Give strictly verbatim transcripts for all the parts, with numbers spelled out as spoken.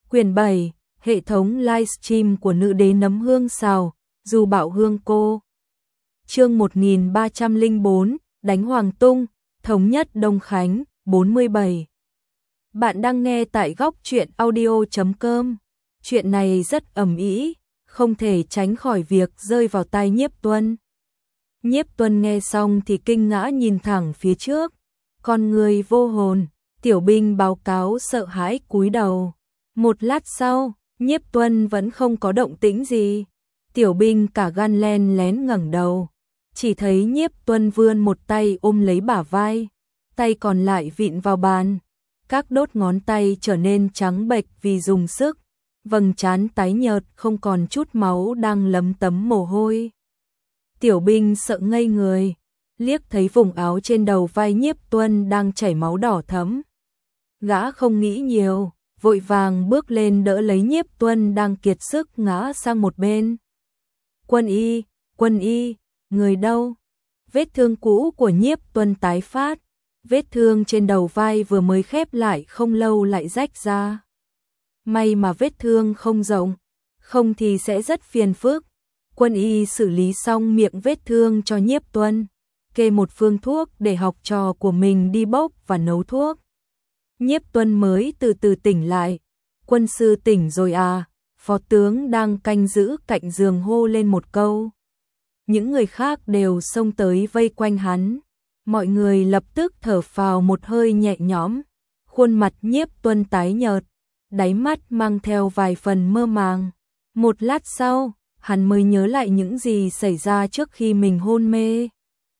Quyển bảy, hệ thống livestream của nữ đế nấm hương xào, dù bảo hương cô. Chương một nghìn ba trăm lẻ bốn, đánh Hoàng Tung, thống nhất Đông Khánh, bốn mươi bảy. Bạn đang nghe tại góc truyện audio chấm com. Chuyện này rất ầm ĩ, không thể tránh khỏi việc rơi vào tai Nhiếp Tuân. Nhiếp Tuân nghe xong thì kinh ngã nhìn thẳng phía trước, con người vô hồn. Tiểu binh báo cáo sợ hãi cúi đầu. Một lát sau, Nhiếp Tuân vẫn không có động tĩnh gì. Tiểu binh cả gan len lén ngẩng đầu, chỉ thấy Nhiếp Tuân vươn một tay ôm lấy bả vai, tay còn lại vịn vào bàn. Các đốt ngón tay trở nên trắng bệch vì dùng sức, vầng trán tái nhợt không còn chút máu đang lấm tấm mồ hôi. Tiểu binh sợ ngây người, liếc thấy vùng áo trên đầu vai Nhiếp Tuân đang chảy máu đỏ thẫm. Gã không nghĩ nhiều, vội vàng bước lên đỡ lấy Nhiếp Tuân đang kiệt sức ngã sang một bên. Quân y, quân y, người đâu? Vết thương cũ của Nhiếp Tuân tái phát, vết thương trên đầu vai vừa mới khép lại không lâu lại rách ra. May mà vết thương không rộng, không thì sẽ rất phiền phức. Quân y xử lý xong miệng vết thương cho Nhiếp Tuân, kê một phương thuốc để học trò của mình đi bốc và nấu thuốc. Nhiếp Tuân mới từ từ tỉnh lại. Quân sư tỉnh rồi à? Phó tướng đang canh giữ cạnh giường hô lên một câu. Những người khác đều xông tới vây quanh hắn. Mọi người lập tức thở phào một hơi nhẹ nhõm. Khuôn mặt Nhiếp Tuân tái nhợt, đáy mắt mang theo vài phần mơ màng. Một lát sau, hắn mới nhớ lại những gì xảy ra trước khi mình hôn mê.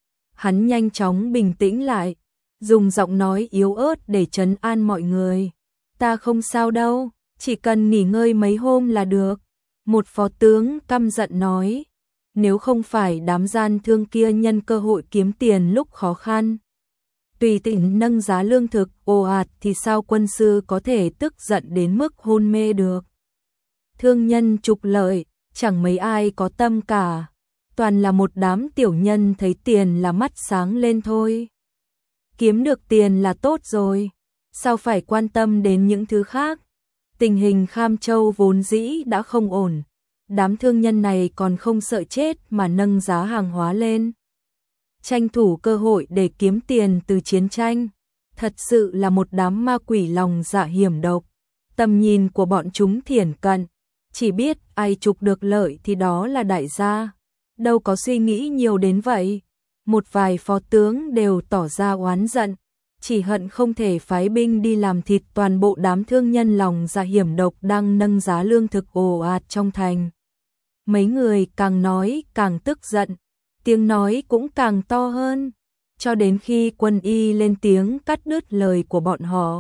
Hắn nhanh chóng bình tĩnh lại, dùng giọng nói yếu ớt để trấn an mọi người. Ta không sao đâu, chỉ cần nghỉ ngơi mấy hôm là được. Một phó tướng căm giận nói, nếu không phải đám gian thương kia nhân cơ hội kiếm tiền lúc khó khăn, tùy tiện nâng giá lương thực ồ ạt thì sao quân sư có thể tức giận đến mức hôn mê được. Thương nhân trục lợi, chẳng mấy ai có tâm cả, toàn là một đám tiểu nhân thấy tiền là mắt sáng lên thôi. Kiếm được tiền là tốt rồi, sao phải quan tâm đến những thứ khác. Tình hình Kham Châu vốn dĩ đã không ổn, đám thương nhân này còn không sợ chết mà nâng giá hàng hóa lên, tranh thủ cơ hội để kiếm tiền từ chiến tranh. Thật sự là một đám ma quỷ lòng dạ hiểm độc. Tầm nhìn của bọn chúng thiển cận, chỉ biết ai trục được lợi thì đó là đại gia, đâu có suy nghĩ nhiều đến vậy. Một vài phó tướng đều tỏ ra oán giận, chỉ hận không thể phái binh đi làm thịt toàn bộ đám thương nhân lòng dạ hiểm độc đang nâng giá lương thực ồ ạt trong thành. Mấy người càng nói càng tức giận, tiếng nói cũng càng to hơn, cho đến khi quân y lên tiếng cắt đứt lời của bọn họ.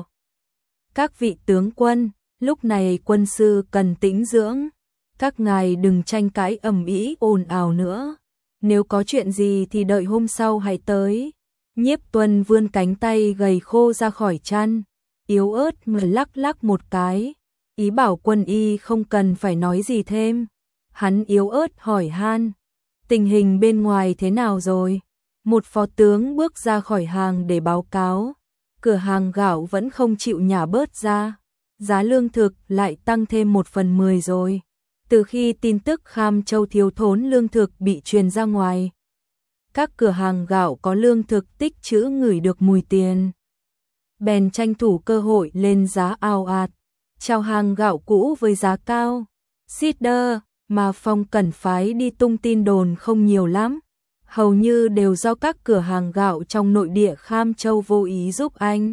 Các vị tướng quân, lúc này quân sư cần tĩnh dưỡng, các ngài đừng tranh cãi ầm ĩ ồn ào nữa. Nếu có chuyện gì thì đợi hôm sau hãy tới. Nhiếp Tuân vươn cánh tay gầy khô ra khỏi chăn, yếu ớt mà lắc lắc một cái, ý bảo quân y không cần phải nói gì thêm. Hắn yếu ớt hỏi han, tình hình bên ngoài thế nào rồi? Một phó tướng bước ra khỏi hàng để báo cáo, cửa hàng gạo vẫn không chịu nhả bớt ra, giá lương thực lại tăng thêm một phần mười rồi. Từ khi tin tức Kham Châu thiếu thốn lương thực bị truyền ra ngoài, các cửa hàng gạo có lương thực tích trữ ngửi được mùi tiền, bèn tranh thủ cơ hội lên giá ào ạt, chào hàng gạo cũ với giá cao. Sider mà Phong Cẩn phái đi tung tin đồn không nhiều lắm, hầu như đều do các cửa hàng gạo trong nội địa Kham Châu vô ý giúp anh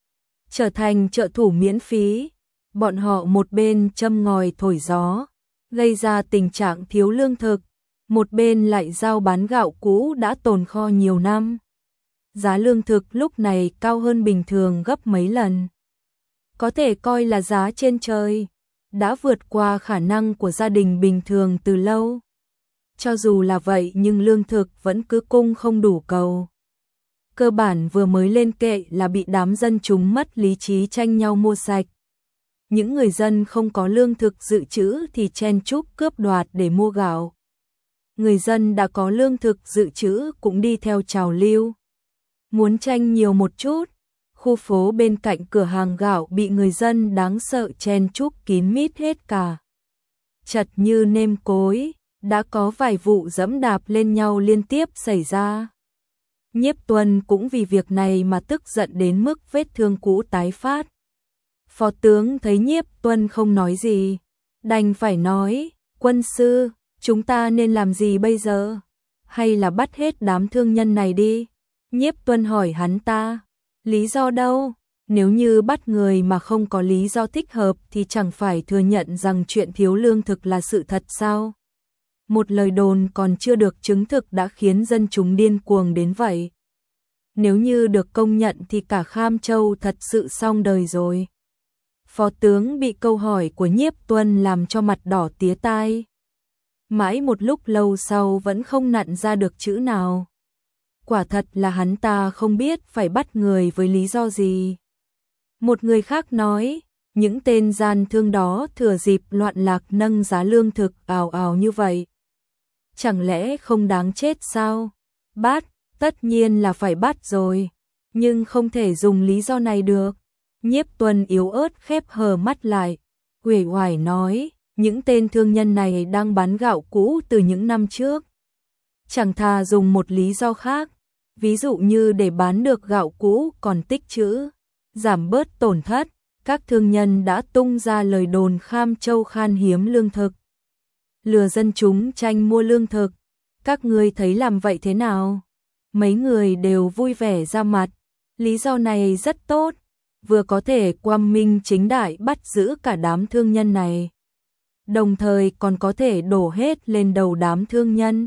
trở thành trợ thủ miễn phí. Bọn họ một bên châm ngòi thổi gió, gây ra tình trạng thiếu lương thực, một bên lại giao bán gạo cũ đã tồn kho nhiều năm. Giá lương thực lúc này cao hơn bình thường gấp mấy lần, có thể coi là giá trên trời, đã vượt qua khả năng của gia đình bình thường từ lâu. Cho dù là vậy nhưng lương thực vẫn cứ cung không đủ cầu. Cơ bản vừa mới lên kệ là bị đám dân chúng mất lý trí tranh nhau mua sạch. Những người dân không có lương thực dự trữ thì chen chúc cướp đoạt để mua gạo. Người dân đã có lương thực dự trữ cũng đi theo trào lưu, muốn tranh nhiều một chút. khu phố bên cạnh cửa hàng gạo bị người dân đáng sợ chen chúc kín mít hết cả. Chật như nêm cối, đã có vài vụ dẫm đạp lên nhau liên tiếp xảy ra. Nhiếp Tuân cũng vì việc này mà tức giận đến mức vết thương cũ tái phát. Phó tướng thấy Nhiếp Tuân không nói gì, đành phải nói, quân sư, chúng ta nên làm gì bây giờ? Hay là bắt hết đám thương nhân này đi? Nhiếp Tuân hỏi hắn ta, lý do đâu? Nếu như bắt người mà không có lý do thích hợp thì chẳng phải thừa nhận rằng chuyện thiếu lương thực là sự thật sao? Một lời đồn còn chưa được chứng thực đã khiến dân chúng điên cuồng đến vậy. Nếu như được công nhận thì cả Kham Châu thật sự xong đời rồi. Phó tướng bị câu hỏi của Nhiếp Tuân làm cho mặt đỏ tía tai. Mãi một lúc lâu sau vẫn không nặn ra được chữ nào. Quả thật là hắn ta không biết phải bắt người với lý do gì. Một người khác nói, những tên gian thương đó thừa dịp loạn lạc nâng giá lương thực ào ào như vậy. Chẳng lẽ không đáng chết sao? Bắt, tất nhiên là phải bắt rồi, nhưng không thể dùng lý do này được. Nhiếp Tuân yếu ớt khép hờ mắt lại, uể oải nói, những tên thương nhân này đang bán gạo cũ từ những năm trước. Chẳng thà dùng một lý do khác, ví dụ như để bán được gạo cũ còn tích trữ, giảm bớt tổn thất. Các thương nhân đã tung ra lời đồn Kham Châu khan hiếm lương thực, lừa dân chúng tranh mua lương thực. Các ngươi thấy làm vậy thế nào? Mấy người đều vui vẻ ra mặt. Lý do này rất tốt, vừa có thể quang minh chính đại bắt giữ cả đám thương nhân này, đồng thời còn có thể đổ hết lên đầu đám thương nhân,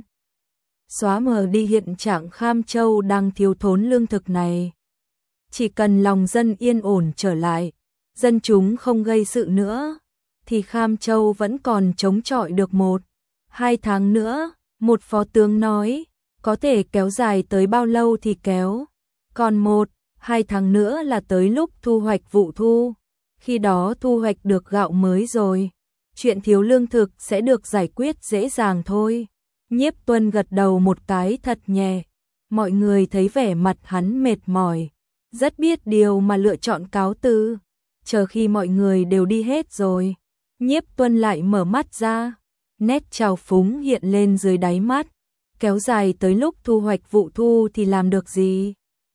xóa mờ đi hiện trạng Kham Châu đang thiếu thốn lương thực này. Chỉ cần lòng dân yên ổn trở lại, dân chúng không gây sự nữa, thì Kham Châu vẫn còn chống chọi được một, hai tháng nữa. Một phó tướng nói, có thể kéo dài tới bao lâu thì kéo, còn một, hai tháng nữa là tới lúc thu hoạch vụ thu, khi đó thu hoạch được gạo mới rồi, chuyện thiếu lương thực sẽ được giải quyết dễ dàng thôi. Nhiếp Tuân gật đầu một cái thật nhẹ, mọi người thấy vẻ mặt hắn mệt mỏi, rất biết điều mà lựa chọn cáo từ. Chờ khi mọi người đều đi hết rồi, Nhiếp Tuân lại mở mắt ra, nét trào phúng hiện lên dưới đáy mắt, kéo dài tới lúc thu hoạch vụ thu thì làm được gì?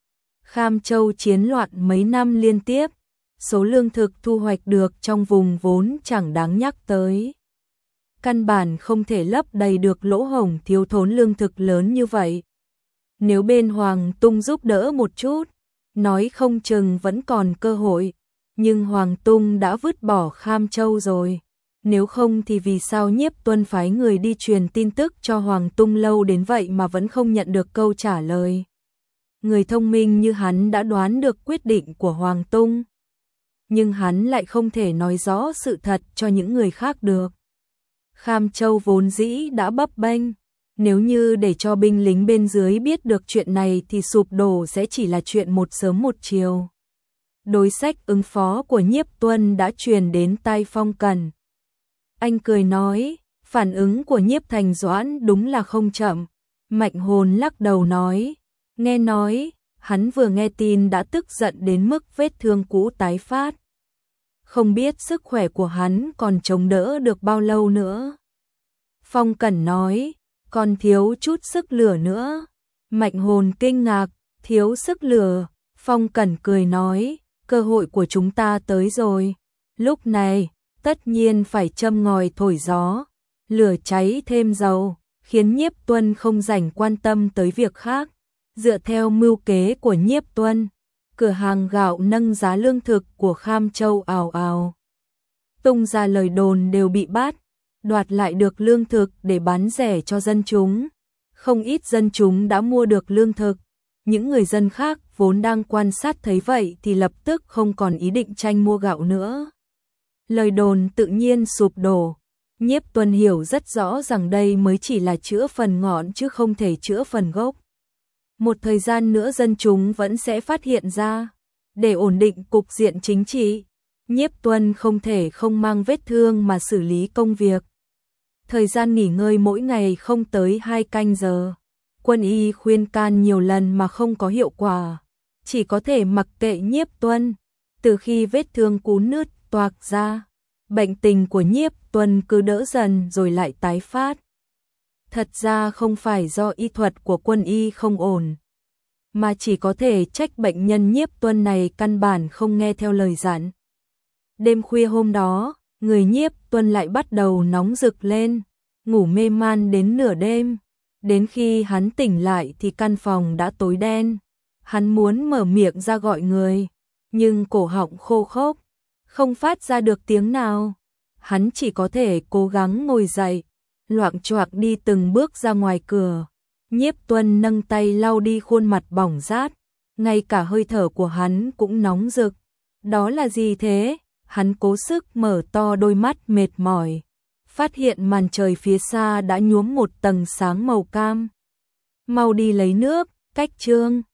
Kham Châu chiến loạn mấy năm liên tiếp, số lương thực thu hoạch được trong vùng vốn chẳng đáng nhắc tới. Căn bản không thể lấp đầy được lỗ hổng thiếu thốn lương thực lớn như vậy. Nếu bên Hoàng Tung giúp đỡ một chút, nói không chừng vẫn còn cơ hội, nhưng Hoàng Tung đã vứt bỏ Kham Châu rồi. Nếu không thì vì sao Nhiếp Tuân phái người đi truyền tin tức cho Hoàng Tung lâu đến vậy mà vẫn không nhận được câu trả lời? Người thông minh như hắn đã đoán được quyết định của Hoàng Tung, nhưng hắn lại không thể nói rõ sự thật cho những người khác được. Kham Châu vốn dĩ đã bấp bênh, nếu như để cho binh lính bên dưới biết được chuyện này thì sụp đổ sẽ chỉ là chuyện một sớm một chiều. Đối sách ứng phó của Nhiếp Tuân đã truyền đến tai Phong Cẩn. Anh cười nói, phản ứng của Nhiếp Thành Doãn đúng là không chậm. Mạnh Hồn lắc đầu nói, nghe nói, hắn vừa nghe tin đã tức giận đến mức vết thương cũ tái phát. Không biết sức khỏe của hắn còn chống đỡ được bao lâu nữa. Phong Cẩn nói, còn thiếu chút sức lửa nữa. Mạnh Hồn kinh ngạc, thiếu sức lửa. Phong Cẩn cười nói, cơ hội của chúng ta tới rồi. Lúc này, tất nhiên phải châm ngòi thổi gió, lửa cháy thêm dầu, khiến Nhiếp Tuân không rảnh quan tâm tới việc khác. Dựa theo mưu kế của Nhiếp Tuân, cửa hàng gạo nâng giá lương thực của Kham Châu ào ào tung ra lời đồn đều bị bắt, đoạt lại được lương thực để bán rẻ cho dân chúng. Không ít dân chúng đã mua được lương thực, những người dân khác vốn đang quan sát thấy vậy thì lập tức không còn ý định tranh mua gạo nữa. Lời đồn tự nhiên sụp đổ. Nhiếp Tuân hiểu rất rõ rằng đây mới chỉ là chữa phần ngọn chứ không thể chữa phần gốc. Một thời gian nữa dân chúng vẫn sẽ phát hiện ra. Để ổn định cục diện chính trị, Nhiếp Tuân không thể không mang vết thương mà xử lý công việc. Thời gian nghỉ ngơi mỗi ngày không tới hai canh giờ. Quân y khuyên can nhiều lần mà không có hiệu quả. chỉ có thể mặc kệ Nhiếp Tuân. Từ khi vết thương cú nứt toạc ra, bệnh tình của Nhiếp Tuân cứ đỡ dần rồi lại tái phát. Thật ra không phải do y thuật của quân y không ổn, mà chỉ có thể trách bệnh nhân Nhiếp Tuân này căn bản không nghe theo lời dặn. Đêm khuya hôm đó, người Nhiếp Tuân lại bắt đầu nóng rực lên, ngủ mê man đến nửa đêm. Đến khi hắn tỉnh lại thì căn phòng đã tối đen. Hắn muốn mở miệng ra gọi người, nhưng cổ họng khô khốc, không phát ra được tiếng nào. Hắn chỉ có thể cố gắng ngồi dậy, loạng choạng đi từng bước ra ngoài cửa. Nhiếp Tuân nâng tay lau đi khuôn mặt bỏng rát, ngay cả hơi thở của hắn cũng nóng rực. Đó là gì thế? Hắn cố sức mở to đôi mắt mệt mỏi, phát hiện màn trời phía xa đã nhuốm một tầng sáng màu cam. Mau đi lấy nước, Cách Trương.